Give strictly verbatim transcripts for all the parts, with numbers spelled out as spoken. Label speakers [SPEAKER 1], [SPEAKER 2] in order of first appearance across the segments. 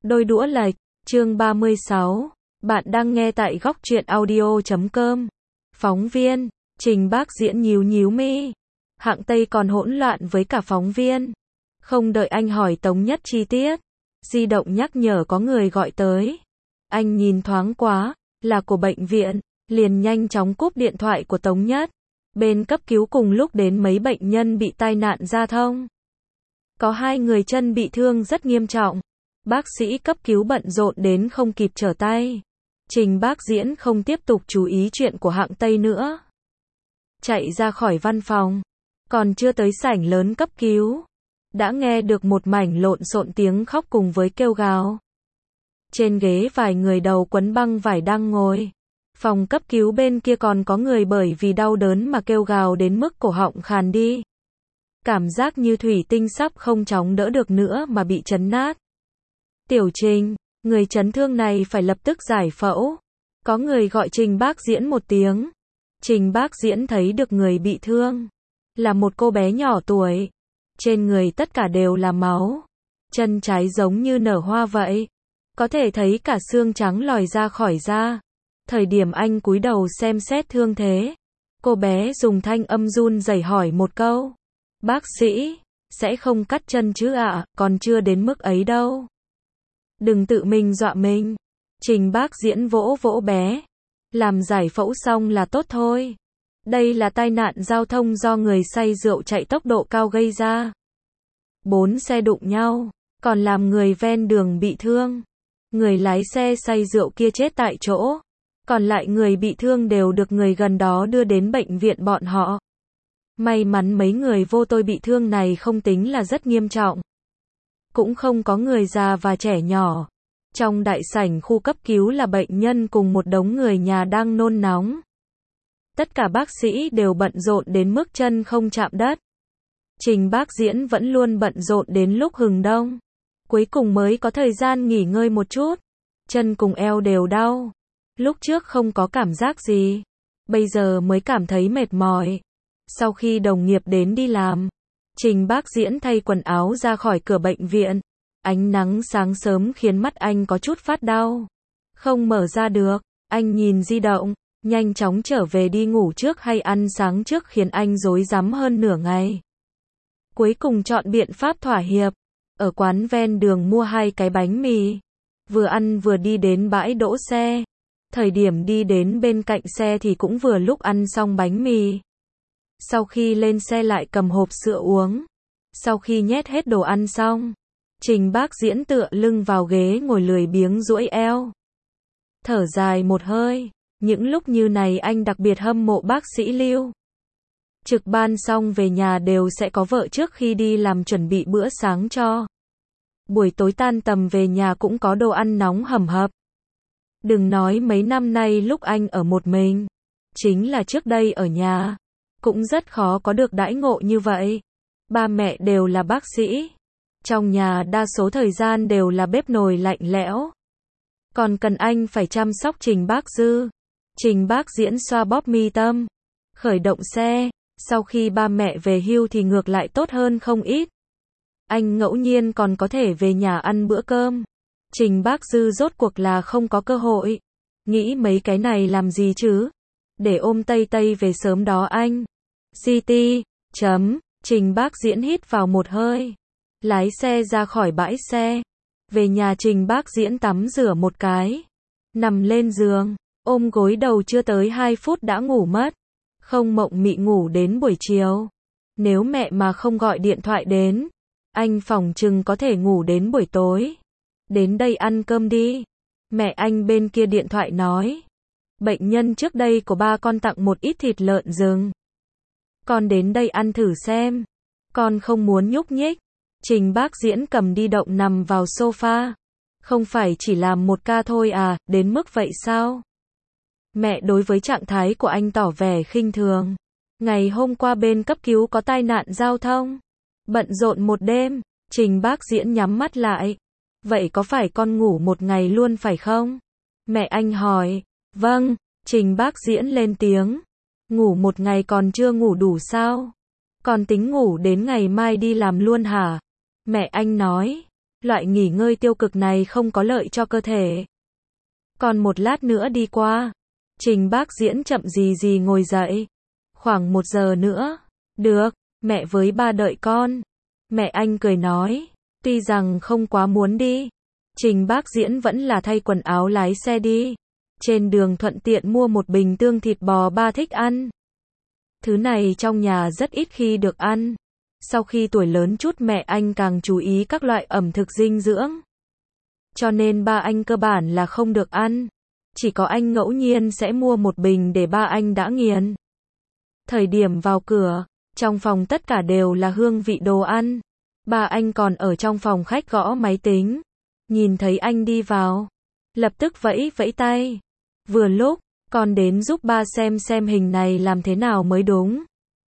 [SPEAKER 1] Đôi đũa lệch, chương ba mươi sáu. Bạn đang nghe tại góc truyện audio chấm com. Phóng viên, Trình Bác Diễn nhíu nhíu mi. Hạng Tây còn hỗn loạn với cả phóng viên. Không đợi anh hỏi Tống Nhất chi tiết. Di động nhắc nhở có người gọi tới. Anh nhìn thoáng quá, là của bệnh viện, liền nhanh chóng cúp điện thoại của Tống Nhất. Bên cấp cứu cùng lúc đến mấy bệnh nhân bị tai nạn giao thông. Có hai người chân bị thương rất nghiêm trọng. Bác sĩ cấp cứu bận rộn đến không kịp trở tay. Trình Bác Diễn không tiếp tục chú ý chuyện của Hạng Tây nữa. Chạy ra khỏi văn phòng. Còn chưa tới sảnh lớn cấp cứu. Đã nghe được một mảnh lộn xộn tiếng khóc cùng với kêu gào. Trên ghế vài người đầu quấn băng vải đang ngồi. Phòng cấp cứu bên kia còn có người bởi vì đau đớn mà kêu gào đến mức cổ họng khàn đi. Cảm giác như thủy tinh sắp không chống đỡ được nữa mà bị chấn nát. Tiểu Trình, người chấn thương này phải lập tức giải phẫu. Có người gọi Trình Bác Diễn một tiếng. Trình Bác Diễn thấy được người bị thương. Là một cô bé nhỏ tuổi. Trên người tất cả đều là máu. Chân trái giống như nở hoa vậy. Có thể thấy cả xương trắng lòi ra khỏi da. Thời điểm anh cúi đầu xem xét thương thế. Cô bé dùng thanh âm run rẩy hỏi một câu. Bác sĩ, sẽ không cắt chân chứ ạ, à, còn chưa đến mức ấy đâu. Đừng tự mình dọa mình. Trình Bác Diễn vỗ vỗ bé. Làm giải phẫu xong là tốt thôi. Đây là tai nạn giao thông do người say rượu chạy tốc độ cao gây ra. Bốn xe đụng nhau, còn làm người ven đường bị thương. Người lái xe say rượu kia chết tại chỗ. Còn lại người bị thương đều được người gần đó đưa đến bệnh viện bọn họ. May mắn mấy người vô tội bị thương này không tính là rất nghiêm trọng. Cũng không có người già và trẻ nhỏ. Trong đại sảnh khu cấp cứu là bệnh nhân cùng một đống người nhà đang nôn nóng. Tất cả bác sĩ đều bận rộn đến mức chân không chạm đất. Trình Bác Diễn vẫn luôn bận rộn đến lúc hừng đông. Cuối cùng mới có thời gian nghỉ ngơi một chút. Chân cùng eo đều đau. Lúc trước không có cảm giác gì. Bây giờ mới cảm thấy mệt mỏi. Sau khi đồng nghiệp đến đi làm, Trình Bác Diễn thay quần áo ra khỏi cửa bệnh viện. Ánh nắng sáng sớm khiến mắt anh có chút phát đau. Không mở ra được, anh nhìn di động, nhanh chóng trở về đi ngủ trước hay ăn sáng trước khiến anh rối rắm hơn nửa ngày. Cuối cùng chọn biện pháp thỏa hiệp. Ở quán ven đường mua hai cái bánh mì. Vừa ăn vừa đi đến bãi đỗ xe. Thời điểm đi đến bên cạnh xe thì cũng vừa lúc ăn xong bánh mì. Sau khi lên xe lại cầm hộp sữa uống. Sau khi nhét hết đồ ăn xong, Trình Bác Diễn tựa lưng vào ghế ngồi lười biếng duỗi eo. Thở dài một hơi, những lúc như này anh đặc biệt hâm mộ bác sĩ Lưu. Trực ban xong về nhà đều sẽ có vợ trước khi đi làm chuẩn bị bữa sáng cho. Buổi tối tan tầm về nhà cũng có đồ ăn nóng hầm hập. Đừng nói mấy năm nay lúc anh ở một mình, chính là trước đây ở nhà, cũng rất khó có được đãi ngộ như vậy. Ba mẹ đều là bác sĩ. Trong nhà đa số thời gian đều là bếp nồi lạnh lẽo. Còn cần anh phải chăm sóc Trình Bác Dư. Trình Bác Diễn xoa bóp mi tâm. Khởi động xe. Sau khi ba mẹ về hưu thì ngược lại tốt hơn không ít. Anh ngẫu nhiên còn có thể về nhà ăn bữa cơm. Trình Bác Dư rốt cuộc là không có cơ hội. Nghĩ mấy cái này làm gì chứ? Để ôm Tây Tây về sớm đó anh. giê tê, chấm, Trình Bác Diễn hít vào một hơi. Lái xe ra khỏi bãi xe. Về nhà Trình Bác Diễn tắm rửa một cái. Nằm lên giường, ôm gối đầu chưa tới hai phút đã ngủ mất. Không mộng mị ngủ đến buổi chiều. Nếu mẹ mà không gọi điện thoại đến, anh phỏng chừng có thể ngủ đến buổi tối. Đến đây ăn cơm đi. Mẹ anh bên kia điện thoại nói. Bệnh nhân trước đây của ba con tặng một ít thịt lợn rừng. Con đến đây ăn thử xem. Con không muốn nhúc nhích. Trình Bác Diễn cầm di động nằm vào sofa. Không phải chỉ làm một ca thôi à, đến mức vậy sao? Mẹ đối với trạng thái của anh tỏ vẻ khinh thường. Ngày hôm qua bên cấp cứu có tai nạn giao thông. Bận rộn một đêm. Trình Bác Diễn nhắm mắt lại. Vậy có phải con ngủ một ngày luôn phải không? Mẹ anh hỏi. Vâng. Trình Bác Diễn lên tiếng. Ngủ một ngày còn chưa ngủ đủ sao? Còn tính ngủ đến ngày mai đi làm luôn hả? Mẹ anh nói. Loại nghỉ ngơi tiêu cực này không có lợi cho cơ thể. Còn một lát nữa đi qua. Trình Bác Diễn chậm gì gì ngồi dậy. Khoảng một giờ nữa. Được, mẹ với ba đợi con. Mẹ anh cười nói. Tuy rằng không quá muốn đi. Trình Bác Diễn vẫn là thay quần áo lái xe đi. Trên đường thuận tiện mua một bình tương thịt bò ba thích ăn. Thứ này trong nhà rất ít khi được ăn. Sau khi tuổi lớn chút mẹ anh càng chú ý các loại ẩm thực dinh dưỡng. Cho nên ba anh cơ bản là không được ăn. Chỉ có anh ngẫu nhiên sẽ mua một bình để ba anh đã nghiền. Thời điểm vào cửa, trong phòng tất cả đều là hương vị đồ ăn. Ba anh còn ở trong phòng khách gõ máy tính. Nhìn thấy anh đi vào. Lập tức vẫy vẫy tay. Vừa lúc, con đến giúp ba xem xem hình này làm thế nào mới đúng.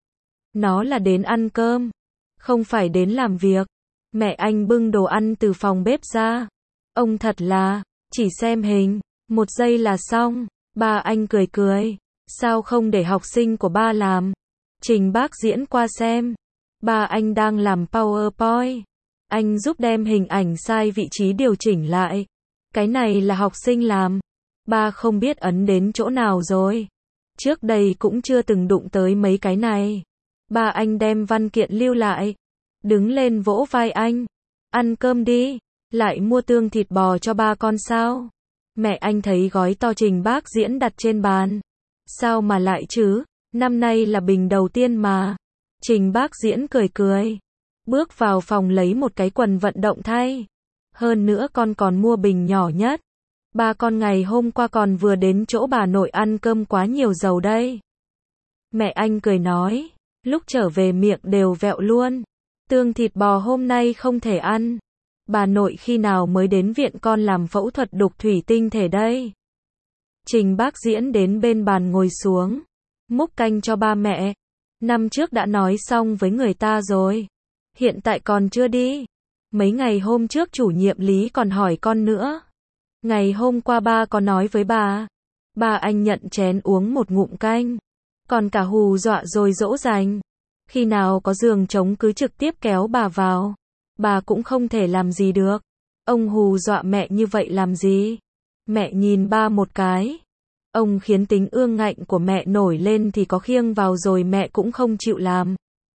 [SPEAKER 1] Nó là đến ăn cơm. Không phải đến làm việc. Mẹ anh bưng đồ ăn từ phòng bếp ra. Ông thật là, chỉ xem hình, một giây là xong. Ba anh cười cười. Sao không để học sinh của ba làm? Trình Bác Diễn qua xem. Ba anh đang làm PowerPoint. Anh giúp đem hình ảnh sai vị trí điều chỉnh lại. Cái này là học sinh làm. Ba không biết ấn đến chỗ nào rồi. Trước đây cũng chưa từng đụng tới mấy cái này. Ba anh đem văn kiện lưu lại. Đứng lên vỗ vai anh. Ăn cơm đi. Lại mua tương thịt bò cho ba con sao? Mẹ anh thấy gói to Trình Bác Diễn đặt trên bàn. Sao mà lại chứ? Năm nay là bình đầu tiên mà. Trình Bác Diễn cười cười. Bước vào phòng lấy một cái quần vận động thay. Hơn nữa con còn mua bình nhỏ nhất. Ba con ngày hôm qua còn vừa đến chỗ bà nội ăn cơm quá nhiều dầu đây. Mẹ anh cười nói. Lúc trở về miệng đều vẹo luôn. Tương thịt bò hôm nay không thể ăn. Bà nội khi nào mới đến viện con làm phẫu thuật đục thủy tinh thể đây? Trình Bác Diễn đến bên bàn ngồi xuống. Múc canh cho ba mẹ. Năm trước đã nói xong với người ta rồi. Hiện tại còn chưa đi. Mấy ngày hôm trước chủ nhiệm Lý còn hỏi con nữa. Ngày hôm qua ba có nói với bà. Ba anh nhận chén uống một ngụm canh. Còn cả hù dọa rồi dỗ dành. Khi nào có giường trống cứ trực tiếp kéo bà vào. Bà cũng không thể làm gì được. Ông hù dọa mẹ như vậy làm gì? Mẹ nhìn ba một cái. Ông khiến tính ương ngạnh của mẹ nổi lên thì có khiêng vào rồi mẹ cũng không chịu làm.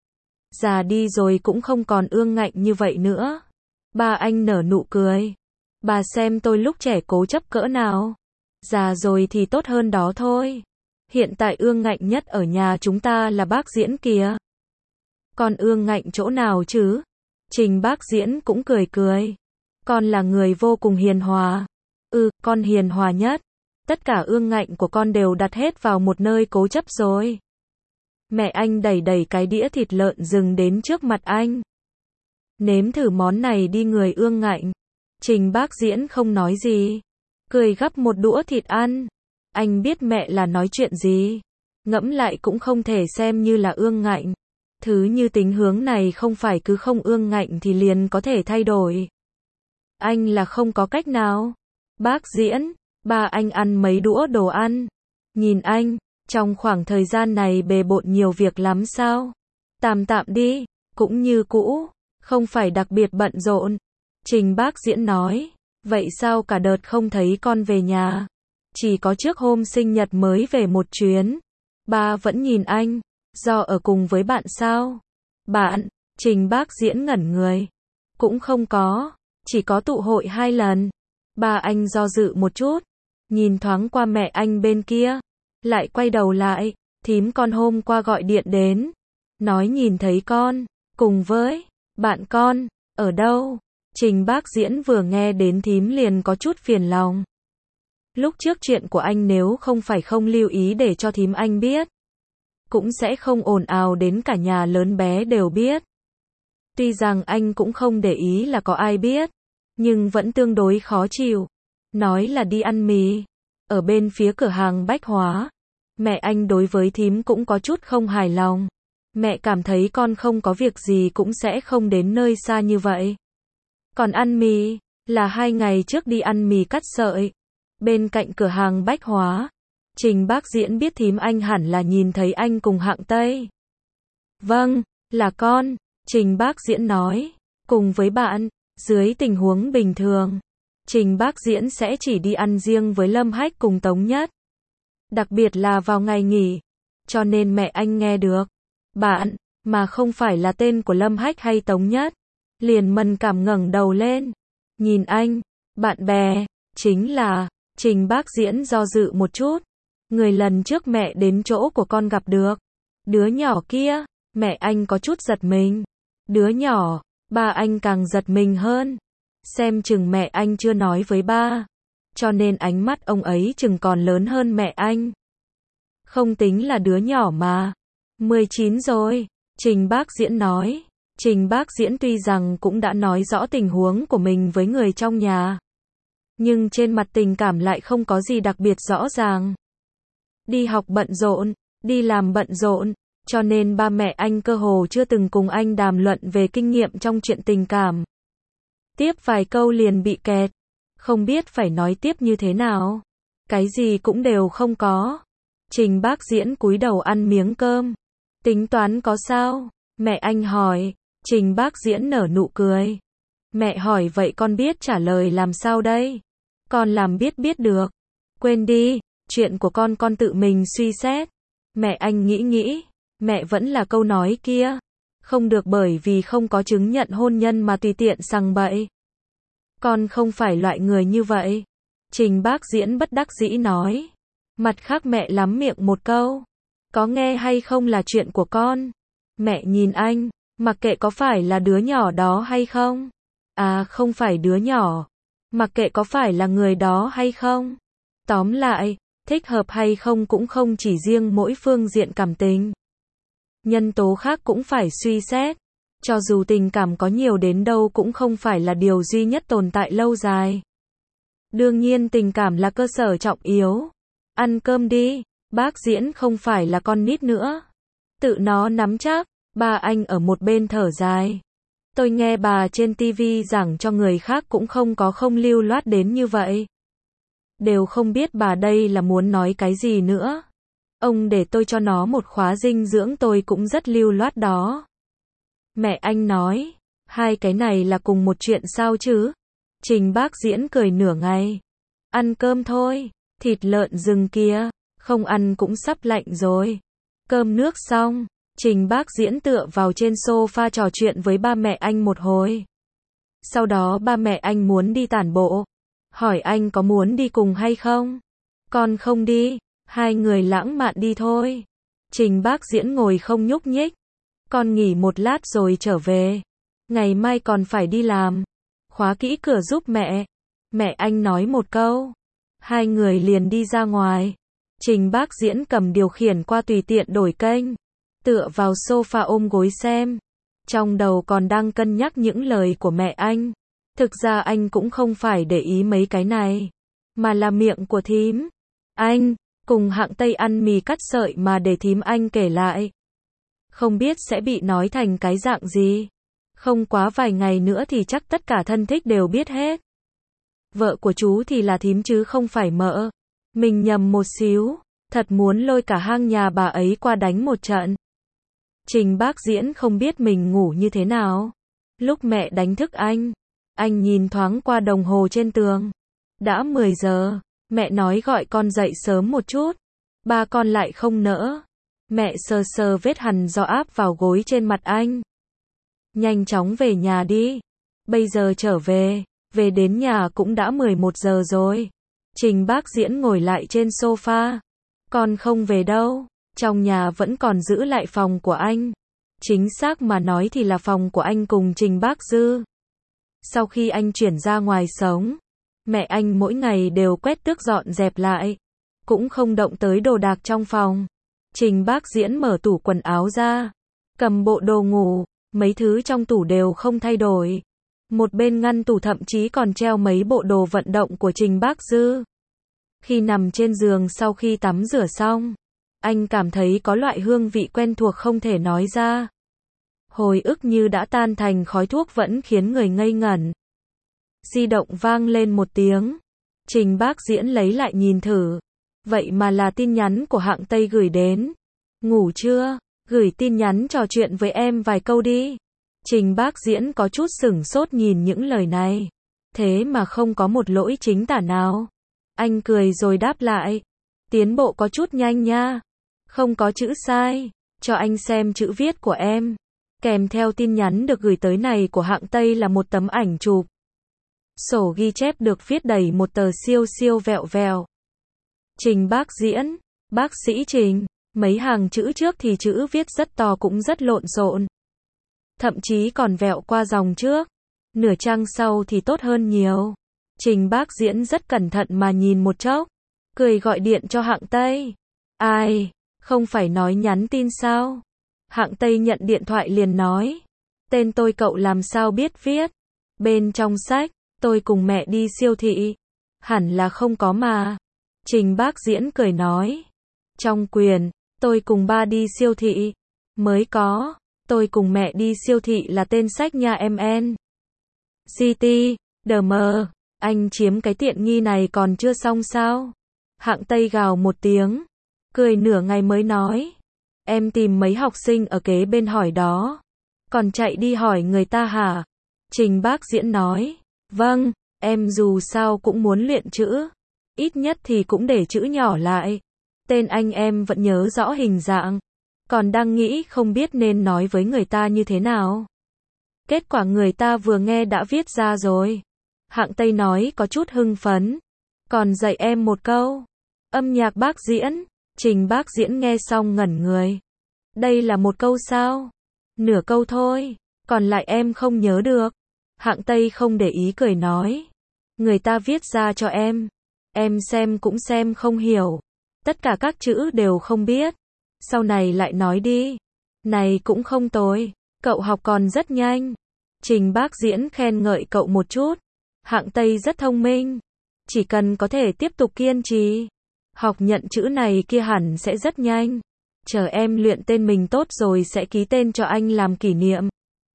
[SPEAKER 1] Già đi rồi cũng không còn ương ngạnh như vậy nữa. Ba anh nở nụ cười. Bà xem tôi lúc trẻ cố chấp cỡ nào. Già rồi thì tốt hơn đó thôi. Hiện tại ương ngạnh nhất ở nhà chúng ta là Bác Diễn kìa. Con ương ngạnh chỗ nào chứ? Trình Bác Diễn cũng cười cười. Con là người vô cùng hiền hòa. Ừ, con hiền hòa nhất. Tất cả ương ngạnh của con đều đặt hết vào một nơi cố chấp rồi. Mẹ anh đẩy đẩy cái đĩa thịt lợn rừng đến trước mặt anh. Nếm thử món này đi người ương ngạnh. Trình Bác Diễn không nói gì. Cười gắp một đũa thịt ăn. Anh biết mẹ là nói chuyện gì. Ngẫm lại cũng không thể xem như là ương ngạnh. Thứ như tính hướng này không phải cứ không ương ngạnh thì liền có thể thay đổi. Anh là không có cách nào. Bác Diễn, ba anh ăn mấy đũa đồ ăn. Nhìn anh, trong khoảng thời gian này bề bộn nhiều việc lắm sao? Tạm tạm đi, cũng như cũ, không phải đặc biệt bận rộn. Trình Bác Diễn nói, vậy sao cả đợt không thấy con về nhà? Chỉ có trước hôm sinh nhật mới về một chuyến. Ba vẫn nhìn anh, do ở cùng với bạn sao? Bạn, Trình Bác Diễn ngẩn người. Cũng không có, chỉ có tụ hội hai lần. Ba anh do dự một chút, nhìn thoáng qua mẹ anh bên kia, lại quay đầu lại, thím con hôm qua gọi điện đến, nói nhìn thấy con, cùng với bạn con, ở đâu? Trình Bác Diễn vừa nghe đến thím liền có chút phiền lòng. Lúc trước chuyện của anh nếu không phải không lưu ý để cho thím anh biết, cũng sẽ không ồn ào đến cả nhà lớn bé đều biết. Tuy rằng anh cũng không để ý là có ai biết, nhưng vẫn tương đối khó chịu. Nói là đi ăn mì, ở bên phía cửa hàng bách hóa. Mẹ anh đối với thím cũng có chút không hài lòng. Mẹ cảm thấy con không có việc gì cũng sẽ không đến nơi xa như vậy. Còn ăn mì, là hai ngày trước đi ăn mì cắt sợi. Bên cạnh cửa hàng bách hóa. Trình Bác Diễn biết thím anh hẳn là nhìn thấy anh cùng Hạng Tây. Vâng, là con, Trình Bác Diễn nói. Cùng với bạn, Dưới tình huống bình thường, Trình Bác Diễn sẽ chỉ đi ăn riêng với Lâm Hách cùng Tống Nhất. Đặc biệt là vào ngày nghỉ. Cho nên mẹ anh nghe được bạn, mà không phải là tên của Lâm Hách hay Tống Nhất, liền mần cảm ngẩng đầu lên. Nhìn anh, bạn bè, chính là, Trình Bác Diễn do dự một chút. Người lần trước mẹ đến chỗ của con gặp được. Đứa nhỏ kia, mẹ anh có chút giật mình. Đứa nhỏ, ba anh càng giật mình hơn. Xem chừng mẹ anh chưa nói với ba. Cho nên ánh mắt ông ấy chừng còn lớn hơn mẹ anh. Không tính là đứa nhỏ mà. mười chín rồi, Trình Bác Diễn nói. Trình Bác Diễn tuy rằng cũng đã nói rõ tình huống của mình với người trong nhà. Nhưng trên mặt tình cảm lại không có gì đặc biệt rõ ràng. Đi học bận rộn, đi làm bận rộn, cho nên ba mẹ anh cơ hồ chưa từng cùng anh đàm luận về kinh nghiệm trong chuyện tình cảm. Tiếp vài câu liền bị kẹt, không biết phải nói tiếp như thế nào. Cái gì cũng đều không có. Trình Bác Diễn cúi đầu ăn miếng cơm. Tính toán có sao? Mẹ anh hỏi. Trình Bác Diễn nở nụ cười. Mẹ hỏi vậy con biết trả lời làm sao đây? Con làm biết biết được. Quên đi, chuyện của con con tự mình suy xét. Mẹ anh nghĩ nghĩ. Mẹ vẫn là câu nói kia. Không được bởi vì không có chứng nhận hôn nhân mà tùy tiện sằng bậy. Con không phải loại người như vậy. Trình Bác Diễn bất đắc dĩ nói. Mặt khác mẹ lắm miệng một câu. Có nghe hay không là chuyện của con. Mẹ nhìn anh, mặc kệ có phải là đứa nhỏ đó hay không. À không phải đứa nhỏ. Mặc kệ có phải là người đó hay không. Tóm lại, thích hợp hay không cũng không chỉ riêng mỗi phương diện cảm tình. Nhân tố khác cũng phải suy xét. Cho dù tình cảm có nhiều đến đâu cũng không phải là điều duy nhất tồn tại lâu dài. Đương nhiên tình cảm là cơ sở trọng yếu. Ăn cơm đi, Bác Diễn không phải là con nít nữa. Tự nó nắm chắc, ba anh ở một bên thở dài. Tôi nghe bà trên tivi giảng cho người khác cũng không có không lưu loát đến như vậy. Đều không biết bà đây là muốn nói cái gì nữa. Ông để tôi cho nó một khóa dinh dưỡng tôi cũng rất lưu loát đó. Mẹ anh nói, hai cái này là cùng một chuyện sao chứ? Trình Bác Diễn cười nửa ngày. Ăn cơm thôi, thịt lợn rừng kia, không ăn cũng sắp lạnh rồi. Cơm nước xong, Trình Bác Diễn tựa vào trên sofa trò chuyện với ba mẹ anh một hồi. Sau đó ba mẹ anh muốn đi tản bộ. Hỏi anh có muốn đi cùng hay không? Con không đi, hai người lãng mạn đi thôi. Trình Bác Diễn ngồi không nhúc nhích. Con nghỉ một lát rồi trở về. Ngày mai còn phải đi làm. Khóa kỹ cửa giúp mẹ. Mẹ anh nói một câu. Hai người liền đi ra ngoài. Trình Bác Diễn cầm điều khiển qua tùy tiện đổi kênh. Tựa vào sofa ôm gối xem. Trong đầu còn đang cân nhắc những lời của mẹ anh. Thực ra anh cũng không phải để ý mấy cái này. Mà là miệng của thím. Anh, cùng hạng Tây ăn mì cắt sợi mà để thím anh kể lại. Không biết sẽ bị nói thành cái dạng gì. Không quá vài ngày nữa thì chắc tất cả thân thích đều biết hết. Vợ của chú thì là thím chứ không phải mợ. Mình nhầm một xíu. Thật muốn lôi cả hang nhà bà ấy qua đánh một trận. Trình Bác Diễn không biết mình ngủ như thế nào. Lúc mẹ đánh thức anh. Anh nhìn thoáng qua đồng hồ trên tường. Đã mười giờ. Mẹ nói gọi con dậy sớm một chút. Ba con lại không nỡ. Mẹ sờ sờ vết hằn do áp vào gối trên mặt anh. Nhanh chóng về nhà đi. Bây giờ trở về. Về đến nhà cũng đã mười một giờ rồi. Trình Bác Diễn ngồi lại trên sofa. Con không về đâu. Trong nhà vẫn còn giữ lại phòng của anh. Chính xác mà nói thì là phòng của anh cùng Trình Bác Dư. Sau khi anh chuyển ra ngoài sống, mẹ anh mỗi ngày đều quét tước dọn dẹp lại. Cũng không động tới đồ đạc trong phòng. Trình Bác Diễn mở tủ quần áo ra. Cầm bộ đồ ngủ. Mấy thứ trong tủ đều không thay đổi. Một bên ngăn tủ thậm chí còn treo mấy bộ đồ vận động của Trình Bác Dư. Khi nằm trên giường sau khi tắm rửa xong, anh cảm thấy có loại hương vị quen thuộc không thể nói ra. Hồi ức như đã tan thành khói thuốc vẫn khiến người ngây ngẩn. Di động vang lên một tiếng. Trình Bác Diễn lấy lại nhìn thử. Vậy mà là tin nhắn của hạng Tây gửi đến. Ngủ chưa? Gửi tin nhắn trò chuyện với em vài câu đi. Trình Bác Diễn có chút sửng sốt nhìn những lời này. Thế mà không có một lỗi chính tả nào. Anh cười rồi đáp lại. Tiến bộ có chút nhanh nha. Không có chữ sai. Cho anh xem chữ viết của em. Kèm theo tin nhắn được gửi tới này của hạng Tây là một tấm ảnh chụp. Sổ ghi chép được viết đầy một tờ siêu siêu vẹo vẹo. Trình Bác Diễn, bác sĩ Trình. Mấy hàng chữ trước thì chữ viết rất to cũng rất lộn xộn. Thậm chí còn vẹo qua dòng trước. Nửa trang sau thì tốt hơn nhiều. Trình Bác Diễn rất cẩn thận mà nhìn một chốc. Cười gọi điện cho hạng Tây. Ai, không phải nói nhắn tin sao? Hạng Tây nhận điện thoại liền nói. Tên tôi cậu làm sao biết viết? Bên trong sách, tôi cùng mẹ đi siêu thị. Hẳn là không có mà. Trình Bác Diễn cười nói. Trong quyền, tôi cùng ba đi siêu thị. Mới có, tôi cùng mẹ đi siêu thị là tên sách nha em en. giê tê, đờ mờ, anh chiếm cái tiện nghi này còn chưa xong sao? Hạng Tây gào một tiếng. Cười nửa ngày mới nói. Em tìm mấy học sinh ở kế bên hỏi đó. Còn chạy đi hỏi người ta hả? Trình Bác Diễn nói. Vâng, em dù sao cũng muốn luyện chữ. Ít nhất thì cũng để chữ nhỏ lại. Tên anh em vẫn nhớ rõ hình dạng. Còn đang nghĩ không biết nên nói với người ta như thế nào. Kết quả người ta vừa nghe đã viết ra rồi. Hạng Tây nói có chút hưng phấn. Còn dạy em một câu. Âm nhạc Bác Diễn. Trình Bác Diễn nghe xong ngẩn người. Đây là một câu sao? Nửa câu thôi. Còn lại em không nhớ được. Hạng Tây không để ý cười nói. Người ta viết ra cho em. Em xem cũng xem không hiểu. Tất cả các chữ đều không biết. Sau này lại nói đi. Này cũng không tồi. Cậu học còn rất nhanh. Trình Bác Diễn khen ngợi cậu một chút. Hạng Tây rất thông minh. Chỉ cần có thể tiếp tục kiên trì. Học nhận chữ này kia hẳn sẽ rất nhanh. Chờ em luyện tên mình tốt rồi sẽ ký tên cho anh làm kỷ niệm.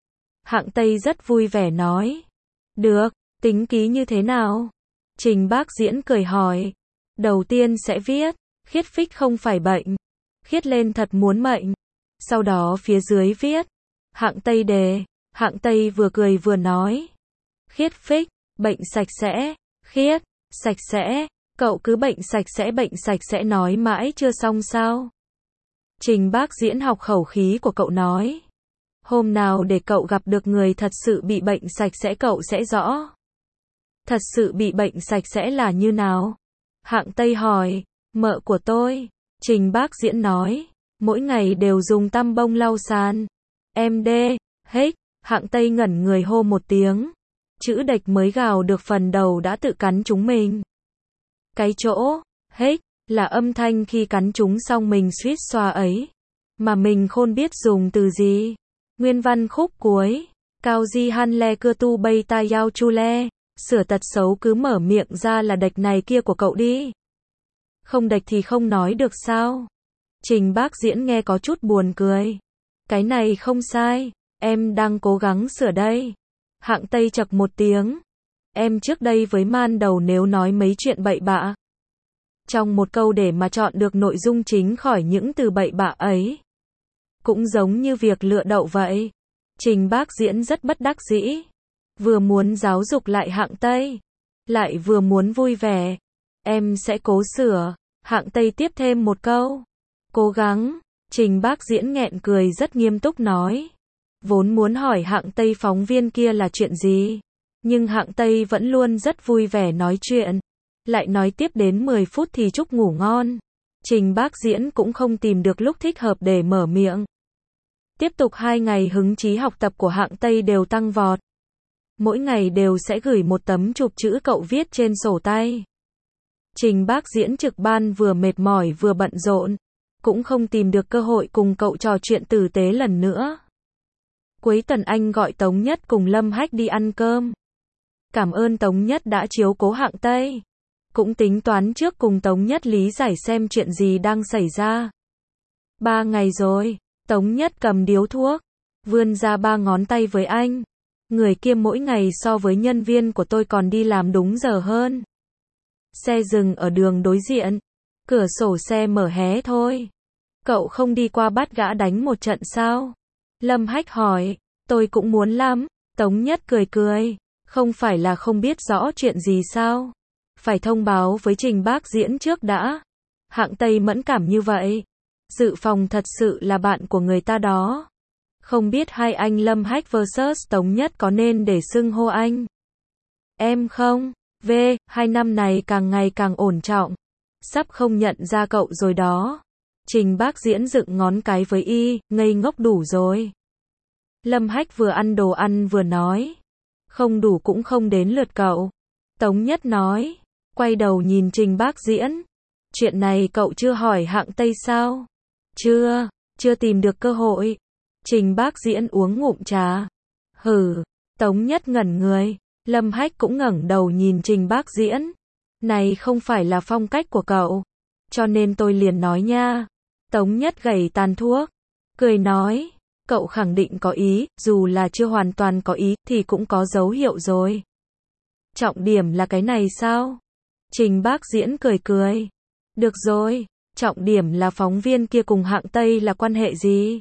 [SPEAKER 1] Hạng Tây rất vui vẻ nói. Được, tính ký như thế nào? Trình Bác Diễn cười hỏi. Đầu tiên sẽ viết. Khiết phích không phải bệnh. Khiết lên thật muốn mệnh. Sau đó phía dưới viết. Hạng Tây đề. Hạng Tây vừa cười vừa nói. Khiết phích, bệnh sạch sẽ. Khiết, sạch sẽ. Cậu cứ bệnh sạch sẽ bệnh sạch sẽ nói mãi chưa xong sao? Trình Bác Diễn học khẩu khí của cậu nói. Hôm nào để cậu gặp được người thật sự bị bệnh sạch sẽ cậu sẽ rõ. Thật sự bị bệnh sạch sẽ là như nào? Hạng Tây hỏi. Mợ của tôi. Trình Bác Diễn nói. Mỗi ngày đều dùng tăm bông lau sàn. Em đê, hếch. Hạng Tây ngẩn người hô một tiếng. Chữ đệch mới gào được phần đầu đã tự cắn chúng mình. Cái chỗ, hếch, là âm thanh khi cắn chúng xong mình suýt xoa ấy. Mà mình khôn biết dùng từ gì. Nguyên văn khúc cuối. Cao di han le cưa tu bay ta yao chu le. Sửa tật xấu cứ mở miệng ra là đệch này kia của cậu đi. Không đệch thì không nói được sao? Trình Bác Diễn nghe có chút buồn cười. Cái này không sai. Em đang cố gắng sửa đây. Hạng Tây chậc một tiếng. Em trước đây với man đầu nếu nói mấy chuyện bậy bạ. Trong một câu để mà chọn được nội dung chính khỏi những từ bậy bạ ấy. Cũng giống như việc lựa đậu vậy. Trình Bác Diễn rất bất đắc dĩ. Vừa muốn giáo dục lại Hạng Tây. Lại vừa muốn vui vẻ. Em sẽ cố sửa. Hạng Tây tiếp thêm một câu. Cố gắng. Trình Bác Diễn nghẹn cười rất nghiêm túc nói. Vốn muốn hỏi Hạng Tây phóng viên kia là chuyện gì. Nhưng Hạng Tây vẫn luôn rất vui vẻ nói chuyện. Lại nói tiếp đến mười phút thì chúc ngủ ngon. Trình Bác Diễn cũng không tìm được lúc thích hợp để mở miệng. Tiếp tục hai ngày hứng chí học tập của Hạng Tây đều tăng vọt. Mỗi ngày đều sẽ gửi một tấm chụp chữ cậu viết trên sổ tay. Trình Bác Diễn trực ban vừa mệt mỏi vừa bận rộn. Cũng không tìm được cơ hội cùng cậu trò chuyện tử tế lần nữa. Cuối tuần anh gọi Tống Nhất cùng Lâm Hách đi ăn cơm. Cảm ơn Tống Nhất đã chiếu cố Hạng Tây. Cũng tính toán trước cùng Tống Nhất lý giải xem chuyện gì đang xảy ra. Ba ngày rồi, Tống Nhất cầm điếu thuốc, vươn ra ba ngón tay với anh. Người kia mỗi ngày so với nhân viên của tôi còn đi làm đúng giờ hơn. Xe dừng ở đường đối diện. Cửa sổ xe mở hé thôi. Cậu không đi qua bắt gã đánh một trận sao? Lâm Hách hỏi. Tôi cũng muốn lắm. Tống Nhất cười cười. Không phải là không biết rõ chuyện gì sao? Phải thông báo với Trình Bác Diễn trước đã. Hạng Tây mẫn cảm như vậy. Dự phòng thật sự là bạn của người ta đó. Không biết hai anh Lâm Hách versus Tống Nhất có nên để xưng hô anh em không? V, hai năm này càng ngày càng ổn trọng. Sắp không nhận ra cậu rồi đó. Trình Bác Diễn dựng ngón cái với y, ngây ngốc đủ rồi. Lâm Hách vừa ăn đồ ăn vừa nói. Không đủ cũng không đến lượt cậu. Tống Nhất nói. Quay đầu nhìn Trình Bác Diễn. Chuyện này cậu chưa hỏi Hạng Tây sao? Chưa, chưa tìm được cơ hội. Trình Bác Diễn uống ngụm trà. Hừ, Tống Nhất ngẩn người. Lâm Hách cũng ngẩng đầu nhìn Trình Bác Diễn. Này không phải là phong cách của cậu. Cho nên tôi liền nói nha. Tống Nhất gẩy tàn thuốc. Cười nói. Cậu khẳng định có ý, dù là chưa hoàn toàn có ý, thì cũng có dấu hiệu rồi. Trọng điểm là cái này sao? Trình Bác Diễn cười cười. Được rồi, trọng điểm là phóng viên kia cùng Hạng Tây là quan hệ gì?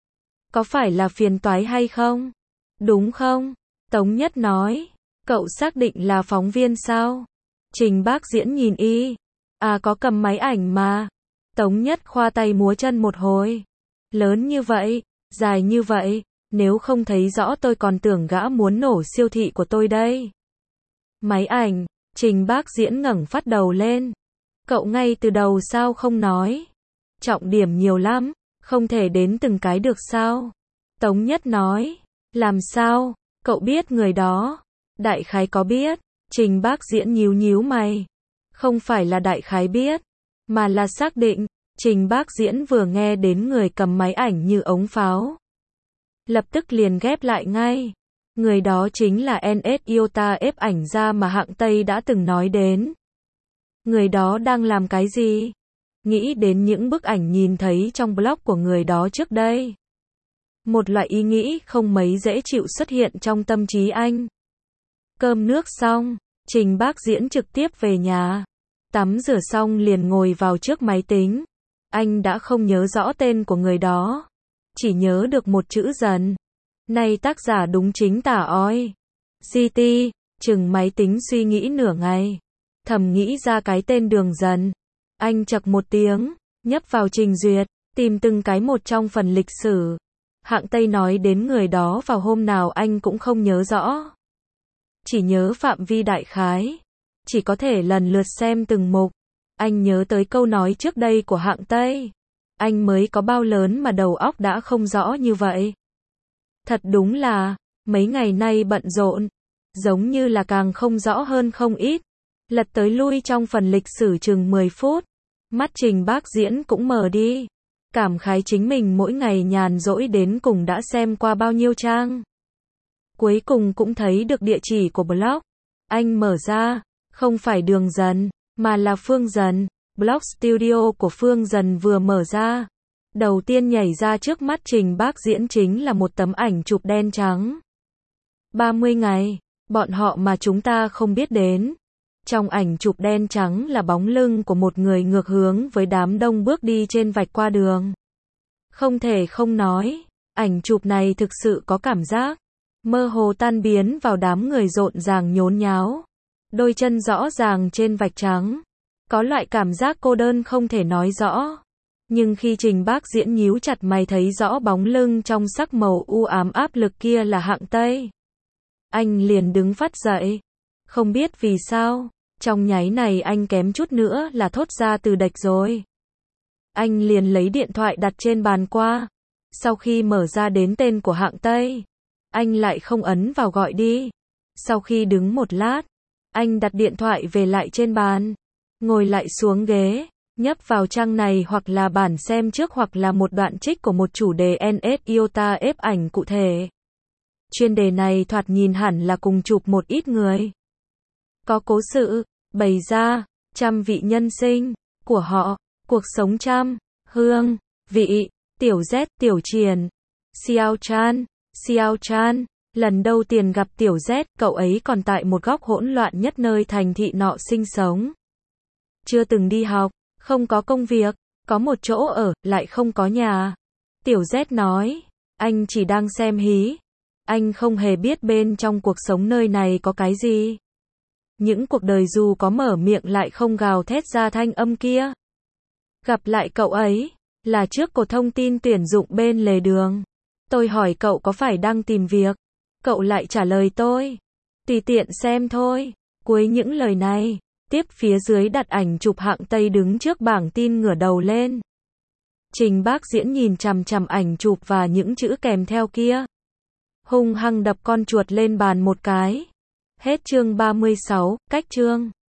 [SPEAKER 1] Có phải là phiền toái hay không? Đúng không? Tống Nhất nói. Cậu xác định là phóng viên sao? Trình Bác Diễn nhìn y. À có cầm máy ảnh mà. Tống Nhất khoa tay múa chân một hồi. Lớn như vậy, dài như vậy, nếu không thấy rõ tôi còn tưởng gã muốn nổ siêu thị của tôi đây. Máy ảnh, Trình Bác Diễn ngẩng phát đầu lên. Cậu ngay từ đầu sao không nói? Trọng điểm nhiều lắm, không thể đến từng cái được sao? Tống Nhất nói. Làm sao? Cậu biết người đó? Đại khái có biết. Trình Bác Diễn nhíu nhíu mày. Không phải là đại khái biết, mà là xác định. Trình Bác Diễn vừa nghe đến người cầm máy ảnh như ống pháo. Lập tức liền ghép lại ngay. Người đó chính là en ét Iota ép ảnh ra mà Hạng Tây đã từng nói đến. Người đó đang làm cái gì? Nghĩ đến những bức ảnh nhìn thấy trong blog của người đó trước đây. Một loại ý nghĩ không mấy dễ chịu xuất hiện trong tâm trí anh. Cơm nước xong, Trình Bác Diễn trực tiếp về nhà. Tắm rửa xong liền ngồi vào trước máy tính. Anh đã không nhớ rõ tên của người đó. Chỉ nhớ được một chữ Dần. Này tác giả đúng chính tả oi. giê tê, chừng máy tính suy nghĩ nửa ngày. Thầm nghĩ ra cái tên Đường Dần. Anh chậc một tiếng, nhấp vào trình duyệt, tìm từng cái một trong phần lịch sử. Hạng Tây nói đến người đó vào hôm nào anh cũng không nhớ rõ. Chỉ nhớ phạm vi đại khái. Chỉ có thể lần lượt xem từng mục. Anh nhớ tới câu nói trước đây của Hạng Tây. Anh mới có bao lớn mà đầu óc đã không rõ như vậy. Thật đúng là, mấy ngày nay bận rộn. Giống như là càng không rõ hơn không ít. Lật tới lui trong phần lịch sử chừng mười phút. Mắt Trình Bác Diễn cũng mờ đi. Cảm khái chính mình mỗi ngày nhàn rỗi đến cùng đã xem qua bao nhiêu trang. Cuối cùng cũng thấy được địa chỉ của blog. Anh mở ra, không phải Đường Dần, mà là Phương Dần. Blog studio của Phương Dần vừa mở ra. Đầu tiên nhảy ra trước mắt Trình Bác Diễn chính là một tấm ảnh chụp đen trắng. ba mươi ngày, bọn họ mà chúng ta không biết đến. Trong ảnh chụp đen trắng là bóng lưng của một người ngược hướng với đám đông bước đi trên vạch qua đường. Không thể không nói, ảnh chụp này thực sự có cảm giác mơ hồ tan biến vào đám người rộn ràng nhốn nháo. Đôi chân rõ ràng trên vạch trắng. Có loại cảm giác cô đơn không thể nói rõ. Nhưng khi Trình Bác Diễn nhíu chặt mày thấy rõ bóng lưng trong sắc màu u ám áp lực kia là Hạng Tây. Anh liền đứng phát dậy. Không biết vì sao, trong nháy này anh kém chút nữa là thốt ra từ đệch rồi. Anh liền lấy điện thoại đặt trên bàn qua. Sau khi mở ra đến tên của Hạng Tây, anh lại không ấn vào gọi đi. Sau khi đứng một lát, anh đặt điện thoại về lại trên bàn. Ngồi lại xuống ghế, nhấp vào trang này hoặc là bản xem trước hoặc là một đoạn trích của một chủ đề en ét Iota ép ảnh cụ thể. Chuyên đề này thoạt nhìn hẳn là cùng chụp một ít người. Có cố sự, bày ra, trăm vị nhân sinh, của họ, cuộc sống trăm, hương, vị, tiểu Z, tiểu Triền, Xiao Chan, Xiao Chan. Lần đầu tiên gặp tiểu Z, cậu ấy còn tại một góc hỗn loạn nhất nơi thành thị nọ sinh sống. Chưa từng đi học, không có công việc, có một chỗ ở, lại không có nhà. Tiểu Z nói, anh chỉ đang xem hí. Anh không hề biết bên trong cuộc sống nơi này có cái gì. Những cuộc đời dù có mở miệng lại không gào thét ra thanh âm kia. Gặp lại cậu ấy, là trước cuộc thông tin tuyển dụng bên lề đường. Tôi hỏi cậu có phải đang tìm việc. Cậu lại trả lời tôi. Tùy tiện xem thôi. Cuối những lời này, tiếp phía dưới đặt ảnh chụp Hạng Tây đứng trước bảng tin ngửa đầu lên. Trình Bác Diễn nhìn chằm chằm ảnh chụp và những chữ kèm theo kia. Hung hăng đập con chuột lên bàn một cái. Hết chương ba mươi sáu, cách chương.